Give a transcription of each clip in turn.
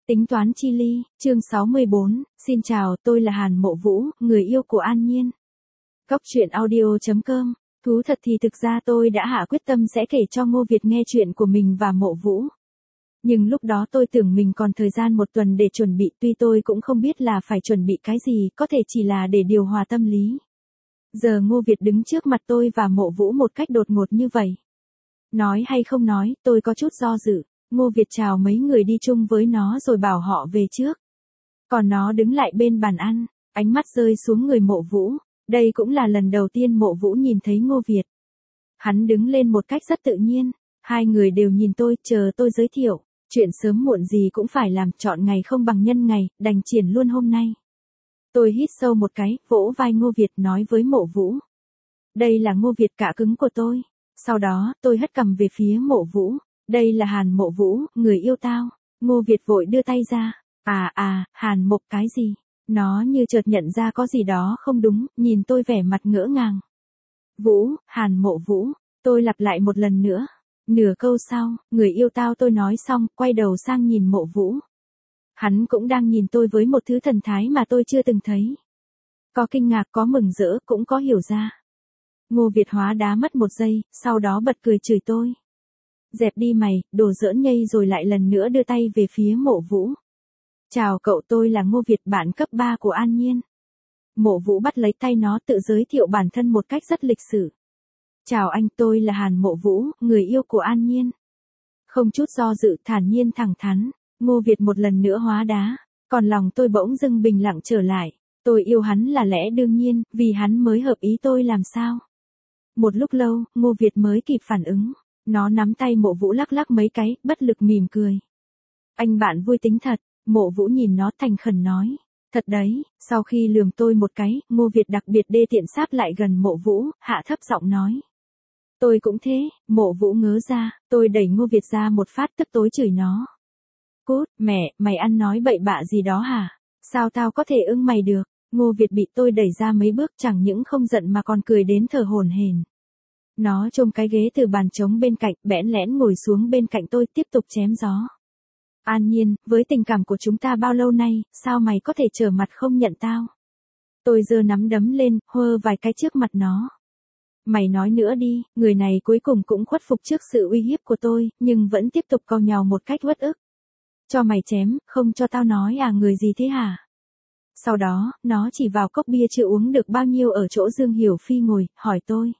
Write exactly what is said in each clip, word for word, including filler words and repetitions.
Tính toán chi ly, chương sáu mươi bốn, xin chào, tôi là Hàn Mộ Vũ, người yêu của An Nhiên. Góc truyện audio chấm com, thú thật thì thực ra tôi đã hạ quyết tâm sẽ kể cho Ngô Việt nghe chuyện của mình và Mộ Vũ. Nhưng lúc đó tôi tưởng mình còn thời gian một tuần để chuẩn bị, tuy tôi cũng không biết là phải chuẩn bị cái gì, có thể chỉ là để điều hòa tâm lý. Giờ Ngô Việt đứng trước mặt tôi và Mộ Vũ một cách đột ngột như vậy. Nói hay không nói, tôi có chút do dự. Ngô Việt chào mấy người đi chung với nó rồi bảo họ về trước. Còn nó đứng lại bên bàn ăn, ánh mắt rơi xuống người Mộ Vũ. Đây cũng là lần đầu tiên Mộ Vũ nhìn thấy Ngô Việt. Hắn đứng lên một cách rất tự nhiên. Hai người đều nhìn tôi, chờ tôi giới thiệu. Chuyện sớm muộn gì cũng phải làm, chọn ngày không bằng nhân ngày, đành triển luôn hôm nay. Tôi hít sâu một cái, vỗ vai Ngô Việt nói với Mộ Vũ. Đây là Ngô Việt cạ cứng của tôi. Sau đó, tôi hất cằm về phía Mộ Vũ. Đây là Hàn Mộ Vũ, người yêu tao. Ngô Việt vội đưa tay ra. À à, Hàn Mộc cái gì? Nó như chợt nhận ra có gì đó không đúng, nhìn tôi vẻ mặt ngỡ ngàng. Vũ, Hàn Mộ Vũ. Tôi lặp lại một lần nữa. Nửa câu sau, người yêu tao tôi nói xong, quay đầu sang nhìn Mộ Vũ. Hắn cũng đang nhìn tôi với một thứ thần thái mà tôi chưa từng thấy. Có kinh ngạc, có mừng rỡ, cũng có hiểu ra. Ngô Việt hóa đá mất một giây, sau đó bật cười chửi tôi. Dẹp đi mày, đồ giỡn nhây, rồi lại lần nữa đưa tay về phía Mộ Vũ. Chào cậu, tôi là Ngô Việt, bạn cấp ba của An Nhiên. Mộ Vũ bắt lấy tay nó, tự giới thiệu bản thân một cách rất lịch sự. Chào anh, tôi là Hàn Mộ Vũ, người yêu của An Nhiên. Không chút do dự, thản nhiên thẳng thắn, Ngô Việt một lần nữa hóa đá, còn lòng tôi bỗng dưng bình lặng trở lại. Tôi yêu hắn là lẽ đương nhiên, vì hắn mới hợp ý tôi làm sao. Một lúc lâu, Ngô Việt mới kịp phản ứng. Nó nắm tay Mộ Vũ lắc lắc mấy cái, bất lực mỉm cười. Anh bạn vui tính thật. Mộ Vũ nhìn nó thành khẩn nói. Thật đấy. Sau khi lườm tôi một cái, Ngô Việt đặc biệt đê tiện sáp lại gần Mộ Vũ, hạ thấp giọng nói. Tôi cũng thế. Mộ Vũ ngớ ra, tôi đẩy Ngô Việt ra một phát, tức tối chửi nó. Cút, mẹ, mày ăn nói bậy bạ gì đó hả? Sao tao có thể ưng mày được? Ngô Việt bị tôi đẩy ra mấy bước, chẳng những không giận mà còn cười đến thở hổn hển. Nó chôm cái ghế từ bàn trống bên cạnh, bẽn lẽn ngồi xuống bên cạnh tôi, tiếp tục chém gió. An Nhiên, với tình cảm của chúng ta bao lâu nay, sao mày có thể trở mặt không nhận tao? Tôi giơ nắm đấm lên, hơ vài cái trước mặt nó. Mày nói nữa đi. Người này cuối cùng cũng khuất phục trước sự uy hiếp của tôi, nhưng vẫn tiếp tục cau nhàu một cách uất ức. Cho mày chém, không cho tao nói à, người gì thế hả? Sau đó, nó chỉ vào cốc bia chưa uống được bao nhiêu ở chỗ Dương Hiểu Phi ngồi, hỏi tôi.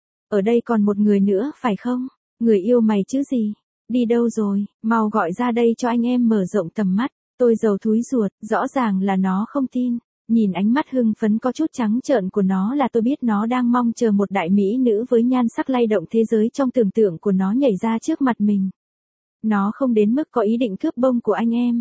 Ở đây còn một người nữa, phải không? Người yêu mày chứ gì? Đi đâu rồi? Mau gọi ra đây cho anh em mở rộng tầm mắt. Tôi dầu thúi ruột, rõ ràng là nó không tin. Nhìn ánh mắt hưng phấn có chút trắng trợn của nó là tôi biết nó đang mong chờ một đại mỹ nữ với nhan sắc lay động thế giới trong tưởng tượng của nó nhảy ra trước mặt mình. Nó không đến mức có ý định cướp bông của anh em.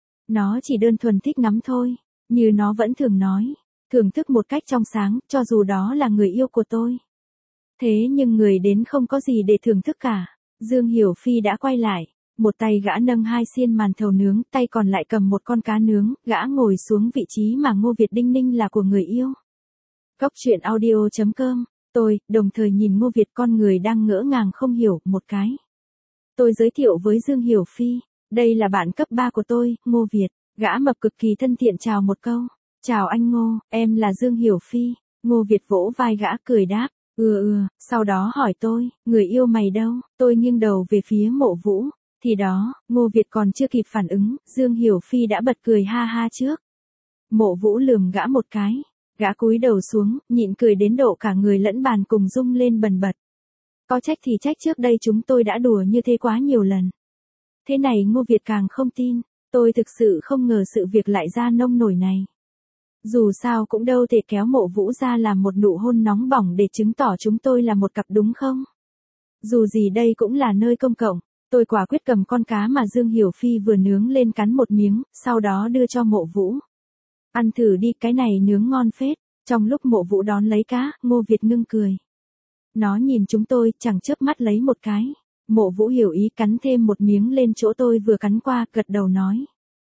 Nó chỉ đơn thuần thích ngắm thôi. Như nó vẫn thường nói. Thưởng thức một cách trong sáng, cho dù đó là người yêu của tôi. Thế nhưng người đến không có gì để thưởng thức cả. Dương Hiểu Phi đã quay lại. Một tay gã nâng hai xiên màn thầu nướng, tay còn lại cầm một con cá nướng, gã ngồi xuống vị trí mà Ngô Việt đinh ninh là của người yêu. Góc truyện audio chấm com, tôi, đồng thời nhìn Ngô Việt, con người đang ngỡ ngàng không hiểu, một cái. Tôi giới thiệu với Dương Hiểu Phi, đây là bạn cấp ba của tôi, Ngô Việt. Gã mập cực kỳ thân thiện chào một câu. Chào anh Ngô, em là Dương Hiểu Phi. Ngô Việt vỗ vai gã cười đáp. Ừ ừ, sau đó hỏi tôi, người yêu mày đâu? Tôi nghiêng đầu về phía Mộ Vũ. Thì đó, Ngô Việt còn chưa kịp phản ứng, Dương Hiểu Phi đã bật cười ha ha trước. Mộ Vũ lườm gã một cái. Gã cúi đầu xuống, nhịn cười đến độ cả người lẫn bàn cùng rung lên bần bật. Có trách thì trách trước đây chúng tôi đã đùa như thế quá nhiều lần. Thế này Ngô Việt càng không tin. Tôi thực sự không ngờ sự việc lại ra nông nổi này. Dù sao cũng đâu thể kéo Mộ Vũ ra làm một nụ hôn nóng bỏng để chứng tỏ chúng tôi là một cặp đúng không? Dù gì đây cũng là nơi công cộng. Tôi quả quyết cầm con cá mà Dương Hiểu Phi vừa nướng lên cắn một miếng, sau đó đưa cho Mộ Vũ. Ăn thử đi, cái này nướng ngon phết. Trong lúc Mộ Vũ đón lấy cá, Ngô Việt ngưng cười. Nó nhìn chúng tôi, chẳng chớp mắt lấy một cái. Mộ Vũ hiểu ý cắn thêm một miếng lên chỗ tôi vừa cắn qua, gật đầu nói.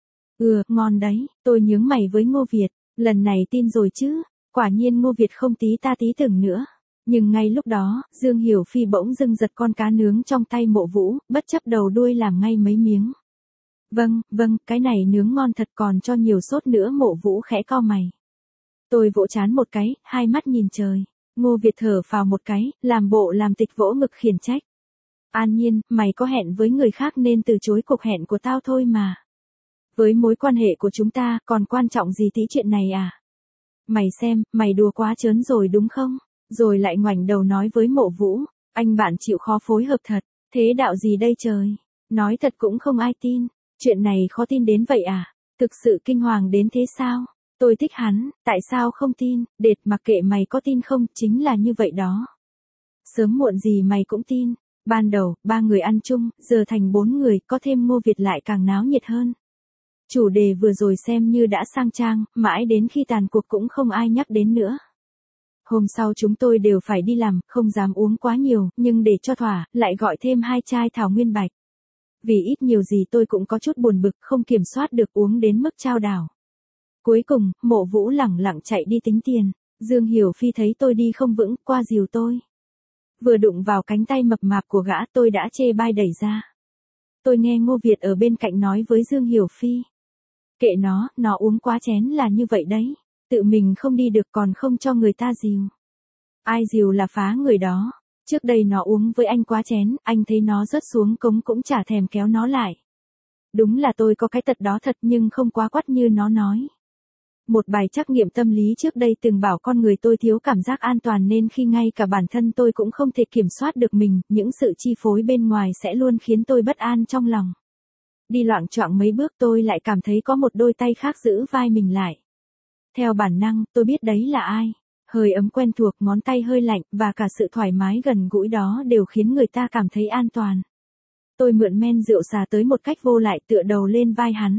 Ừ, ngon đấy, tôi nhướng mày với Ngô Việt, lần này tin rồi chứ. Quả nhiên Ngô Việt không tí ta tí tưởng nữa. Nhưng ngay lúc đó, Dương Hiểu Phi bỗng dưng giật con cá nướng trong tay Mộ Vũ, bất chấp đầu đuôi làm ngay mấy miếng. Vâng, vâng, cái này nướng ngon thật, còn cho nhiều sốt nữa. Mộ Vũ khẽ cau mày. Tôi vỗ trán một cái, hai mắt nhìn trời. Ngô Việt thở phào một cái, làm bộ làm tịch vỗ ngực khiển trách. An Nhiên, mày có hẹn với người khác nên từ chối cuộc hẹn của tao thôi mà. Với mối quan hệ của chúng ta, còn quan trọng gì tí chuyện này à? Mày xem, mày đùa quá trớn rồi đúng không? Rồi lại ngoảnh đầu nói với Mộ Vũ, anh bạn chịu khó phối hợp thật, thế đạo gì đây trời? Nói thật cũng không ai tin, chuyện này khó tin đến vậy à? Thực sự kinh hoàng đến thế sao? Tôi thích hắn, tại sao không tin? Đệt, mặc kệ mày có tin không, chính là như vậy đó. Sớm muộn gì mày cũng tin. Ban đầu, ba người ăn chung, giờ thành bốn người, có thêm Ngô Việt lại càng náo nhiệt hơn. Chủ đề vừa rồi xem như đã sang trang, mãi đến khi tàn cuộc cũng không ai nhắc đến nữa. Hôm sau chúng tôi đều phải đi làm, không dám uống quá nhiều, nhưng để cho thỏa, lại gọi thêm hai chai thảo nguyên bạch. Vì ít nhiều gì tôi cũng có chút buồn bực, không kiểm soát được uống đến mức chao đảo. Cuối cùng, Mộ Vũ lẳng lặng chạy đi tính tiền. Dương Hiểu Phi thấy tôi đi không vững, qua dìu tôi. Vừa đụng vào cánh tay mập mạp của gã, tôi đã chê bai đẩy ra. Tôi nghe Ngô Việt ở bên cạnh nói với Dương Hiểu Phi. Kệ nó, nó uống quá chén là như vậy đấy. Tự mình không đi được còn không cho người ta dìu. Ai dìu là phá người đó. Trước đây nó uống với anh quá chén, anh thấy nó rớt xuống cống cũng chả thèm kéo nó lại. Đúng là tôi có cái tật đó thật nhưng không quá quắt như nó nói. Một bài trắc nghiệm tâm lý trước đây từng bảo con người tôi thiếu cảm giác an toàn nên khi ngay cả bản thân tôi cũng không thể kiểm soát được mình, những sự chi phối bên ngoài sẽ luôn khiến tôi bất an trong lòng. Đi loạng choạng mấy bước tôi lại cảm thấy có một đôi tay khác giữ vai mình lại. Theo bản năng, tôi biết đấy là ai. Hơi ấm quen thuộc, ngón tay hơi lạnh, và cả sự thoải mái gần gũi đó đều khiến người ta cảm thấy an toàn. Tôi mượn men rượu xà tới một cách vô lại tựa đầu lên vai hắn.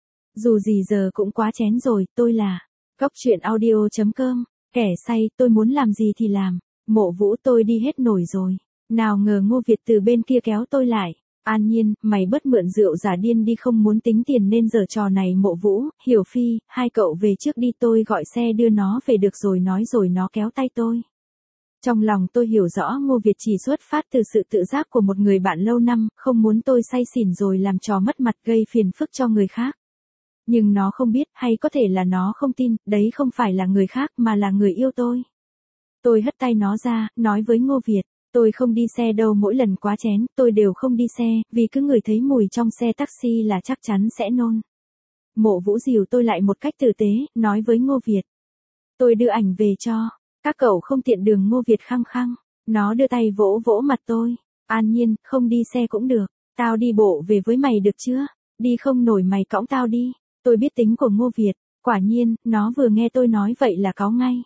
Dù gì giờ cũng quá chén rồi, tôi là Cóc Truyện Audio chấm com, kẻ say, tôi muốn làm gì thì làm. Mộ Vũ, tôi đi hết nổi rồi. Nào ngờ Ngô Việt từ bên kia kéo tôi lại. An Nhiên, mày bớt mượn rượu giả điên đi, không muốn tính tiền nên giờ trò này. Mộ Vũ, Hiểu Phi, hai cậu về trước đi, tôi gọi xe đưa nó về được rồi, nói rồi nó kéo tay tôi. Trong lòng tôi hiểu rõ Ngô Việt chỉ xuất phát từ sự tự giác của một người bạn lâu năm, không muốn tôi say xỉn rồi làm trò mất mặt gây phiền phức cho người khác. Nhưng nó không biết, hay có thể là nó không tin, đấy không phải là người khác mà là người yêu tôi. Tôi hất tay nó ra, nói với Ngô Việt, tôi không đi xe đâu, mỗi lần quá chén, tôi đều không đi xe, vì cứ ngửi thấy mùi trong xe taxi là chắc chắn sẽ nôn. Mộ Vũ dìu tôi lại một cách tử tế, nói với Ngô Việt. Tôi đưa ảnh về cho, các cậu không tiện đường. Ngô Việt khăng khăng, nó đưa tay vỗ vỗ mặt tôi. An Nhiên, không đi xe cũng được, tao đi bộ về với mày được chưa? Đi không nổi mày cõng tao đi. Tôi biết tính của Ngô Việt, quả nhiên, nó vừa nghe tôi nói vậy là cáu ngay.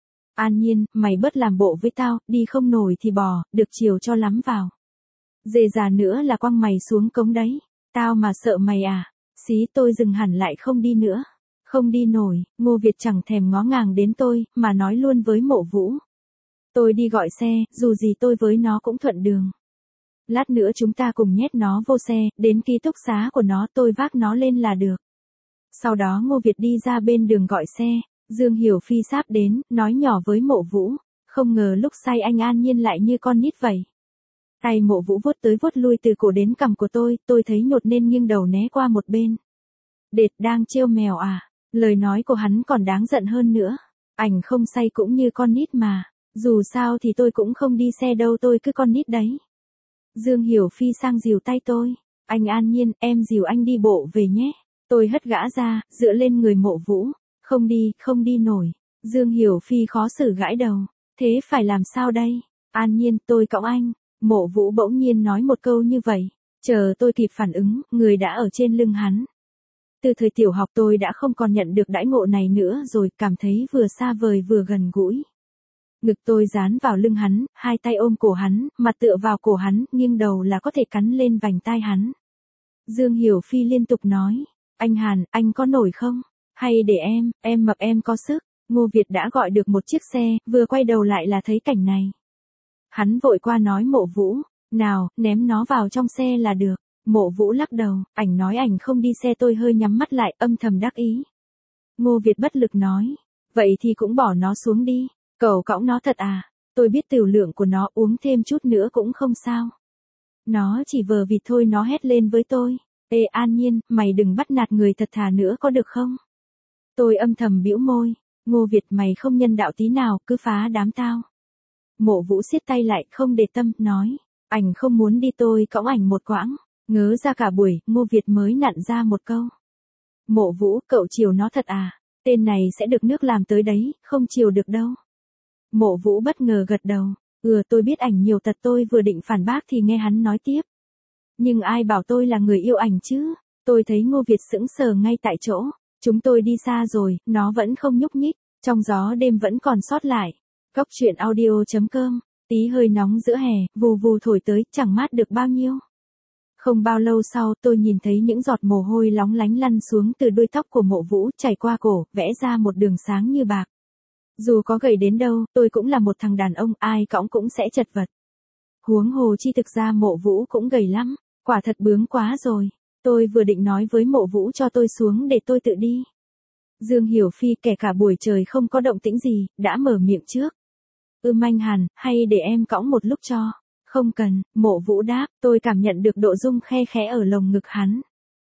An Nhiên, mày bớt làm bộ với tao, đi không nổi thì bò, được chiều cho lắm vào. Dề già nữa là quăng mày xuống cống đấy. Tao mà sợ mày à? Xí, tôi dừng hẳn lại, không đi nữa. Không đi nổi. Ngô Việt chẳng thèm ngó ngàng đến tôi, mà nói luôn với Mộ Vũ. Tôi đi gọi xe, dù gì tôi với nó cũng thuận đường. Lát nữa chúng ta cùng nhét nó vô xe, đến ký túc xá của nó tôi vác nó lên là được. Sau đó Ngô Việt đi ra bên đường gọi xe. Dương Hiểu Phi sáp đến, nói nhỏ với Mộ Vũ, không ngờ lúc say anh An Nhiên lại như con nít vậy. Tay Mộ Vũ vuốt tới vuốt lui từ cổ đến cằm của tôi, tôi thấy nhột nên nghiêng đầu né qua một bên. Đệt, đang trêu mèo à? Lời nói của hắn còn đáng giận hơn nữa. Ảnh không say cũng như con nít mà. Dù sao thì tôi cũng không đi xe đâu, tôi cứ con nít đấy. Dương Hiểu Phi sang dìu tay tôi. Anh An Nhiên, em dìu anh đi bộ về nhé. Tôi hất gã ra, dựa lên người Mộ Vũ. Không đi, không đi nổi. Dương Hiểu Phi khó xử gãi đầu. Thế phải làm sao đây? An Nhiên, tôi cõng anh. Mộ Vũ bỗng nhiên nói một câu như vậy. Chờ tôi kịp phản ứng, người đã ở trên lưng hắn. Từ thời tiểu học tôi đã không còn nhận được đãi ngộ này nữa rồi, cảm thấy vừa xa vời vừa gần gũi. Ngực tôi dán vào lưng hắn, hai tay ôm cổ hắn, mặt tựa vào cổ hắn, nghiêng đầu là có thể cắn lên vành tai hắn. Dương Hiểu Phi liên tục nói. Anh Hàn, anh có nổi không? Hay để em, em mập em có sức. Ngô Việt đã gọi được một chiếc xe, vừa quay đầu lại là thấy cảnh này. Hắn vội qua nói Mộ Vũ, nào, ném nó vào trong xe là được. Mộ Vũ lắc đầu, ảnh nói ảnh không đi xe. Tôi hơi nhắm mắt lại, âm thầm đắc ý. Ngô Việt bất lực nói, vậy thì cũng bỏ nó xuống đi. Cậu cõng nó thật à? Tôi biết tiểu lượng của nó, uống thêm chút nữa cũng không sao. Nó chỉ vờ vịt thôi. Nó hét lên với tôi. Ê An Nhiên, mày đừng bắt nạt người thật thà nữa có được không? Tôi âm thầm bĩu môi, Ngô Việt mày không nhân đạo tí nào, cứ phá đám tao. Mộ Vũ siết tay lại, không để tâm, nói, ảnh không muốn đi tôi cõng ảnh một quãng. Ngớ ra cả buổi, Ngô Việt mới nặn ra một câu. Mộ Vũ, cậu chiều nó thật à? Tên này sẽ được nước làm tới đấy, không chiều được đâu. Mộ Vũ bất ngờ gật đầu, ừ tôi biết ảnh nhiều tật, tôi vừa định phản bác thì nghe hắn nói tiếp. Nhưng ai bảo tôi là người yêu ảnh chứ? Tôi thấy Ngô Việt sững sờ ngay tại chỗ. Chúng tôi đi xa rồi, nó vẫn không nhúc nhích, trong gió đêm vẫn còn sót lại. Góc truyện audio chấm com, tí hơi nóng giữa hè, vù vù thổi tới, chẳng mát được bao nhiêu. Không bao lâu sau tôi nhìn thấy những giọt mồ hôi lóng lánh lăn xuống từ đuôi tóc của Mộ Vũ, chảy qua cổ, vẽ ra một đường sáng như bạc. Dù có gầy đến đâu, tôi cũng là một thằng đàn ông, ai cõng cũng sẽ chật vật. Huống hồ chi thực ra Mộ Vũ cũng gầy lắm, quả thật bướng quá rồi. Tôi vừa định nói với Mộ Vũ cho tôi xuống để tôi tự đi. Dương Hiểu Phi kể cả buổi trời không có động tĩnh gì, đã mở miệng trước. Ưm anh Hàn, hay để em cõng một lúc cho? Không cần, Mộ Vũ đáp, tôi cảm nhận được độ rung khe khẽ ở lồng ngực hắn.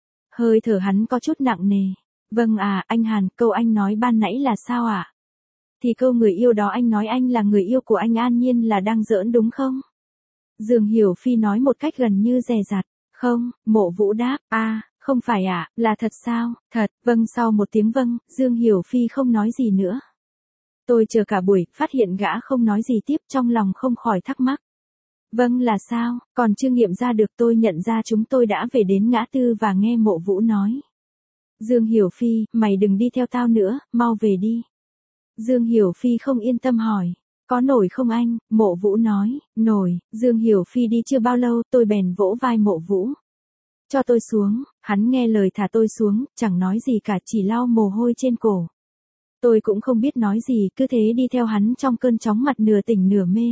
Hơi thở hắn có chút nặng nề. Vâng à, anh Hàn, câu anh nói ban nãy là sao ạ? À? Thì câu người yêu đó anh nói anh là người yêu của anh An Nhiên là đang giỡn đúng không? Dương Hiểu Phi nói một cách gần như dè dặt. Không, Mộ Vũ đáp, a à, không phải ạ, à, là thật sao? Thật, vâng sau một tiếng vâng, Dương Hiểu Phi không nói gì nữa. Tôi chờ cả buổi, phát hiện gã không nói gì tiếp, trong lòng không khỏi thắc mắc. Vâng là sao, còn chưa nghiệm ra được, tôi nhận ra chúng tôi đã về đến ngã tư và nghe Mộ Vũ nói. Dương Hiểu Phi, mày đừng đi theo tao nữa, mau về đi. Dương Hiểu Phi không yên tâm hỏi. Có nổi không anh? Mộ Vũ nói, nổi. Dương Hiểu Phi đi chưa bao lâu, tôi bèn vỗ vai Mộ Vũ. Cho tôi xuống, hắn nghe lời thả tôi xuống, chẳng nói gì cả, chỉ lau mồ hôi trên cổ. Tôi cũng không biết nói gì, cứ thế đi theo hắn trong cơn chóng mặt nửa tỉnh nửa mê.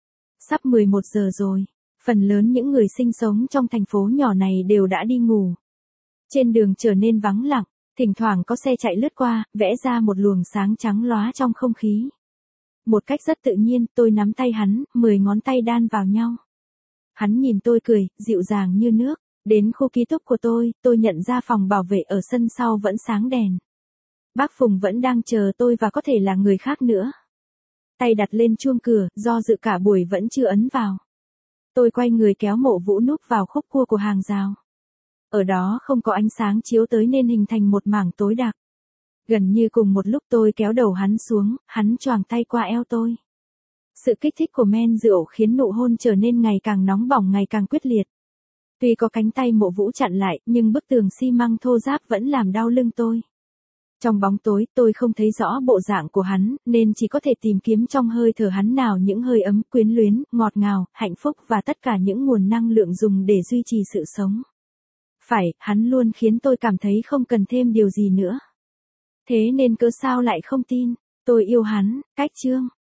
Sắp mười một giờ rồi, phần lớn những người sinh sống trong thành phố nhỏ này đều đã đi ngủ. Trên đường trở nên vắng lặng, thỉnh thoảng có xe chạy lướt qua, vẽ ra một luồng sáng trắng lóa trong không khí. Một cách rất tự nhiên, tôi nắm tay hắn, mười ngón tay đan vào nhau. Hắn nhìn tôi cười, dịu dàng như nước. Đến khu ký túc của tôi, tôi nhận ra phòng bảo vệ ở sân sau vẫn sáng đèn. Bác Phùng vẫn đang chờ tôi và có thể là người khác nữa. Tay đặt lên chuông cửa, do dự cả buổi vẫn chưa ấn vào. Tôi quay người kéo Mộ Vũ núp vào khúc cua của hàng rào. Ở đó không có ánh sáng chiếu tới nên hình thành một mảng tối đặc. Gần như cùng một lúc tôi kéo đầu hắn xuống, hắn choàng tay qua eo tôi. Sự kích thích của men rượu khiến nụ hôn trở nên ngày càng nóng bỏng, ngày càng quyết liệt. Tuy có cánh tay Mộ Vũ chặn lại, nhưng bức tường xi măng thô ráp vẫn làm đau lưng tôi. Trong bóng tối, tôi không thấy rõ bộ dạng của hắn, nên chỉ có thể tìm kiếm trong hơi thở hắn nào những hơi ấm, quyến luyến, ngọt ngào, hạnh phúc và tất cả những nguồn năng lượng dùng để duy trì sự sống. Phải, hắn luôn khiến tôi cảm thấy không cần thêm điều gì nữa. Thế nên cớ sao lại không tin? Tôi yêu hắn, cách chương.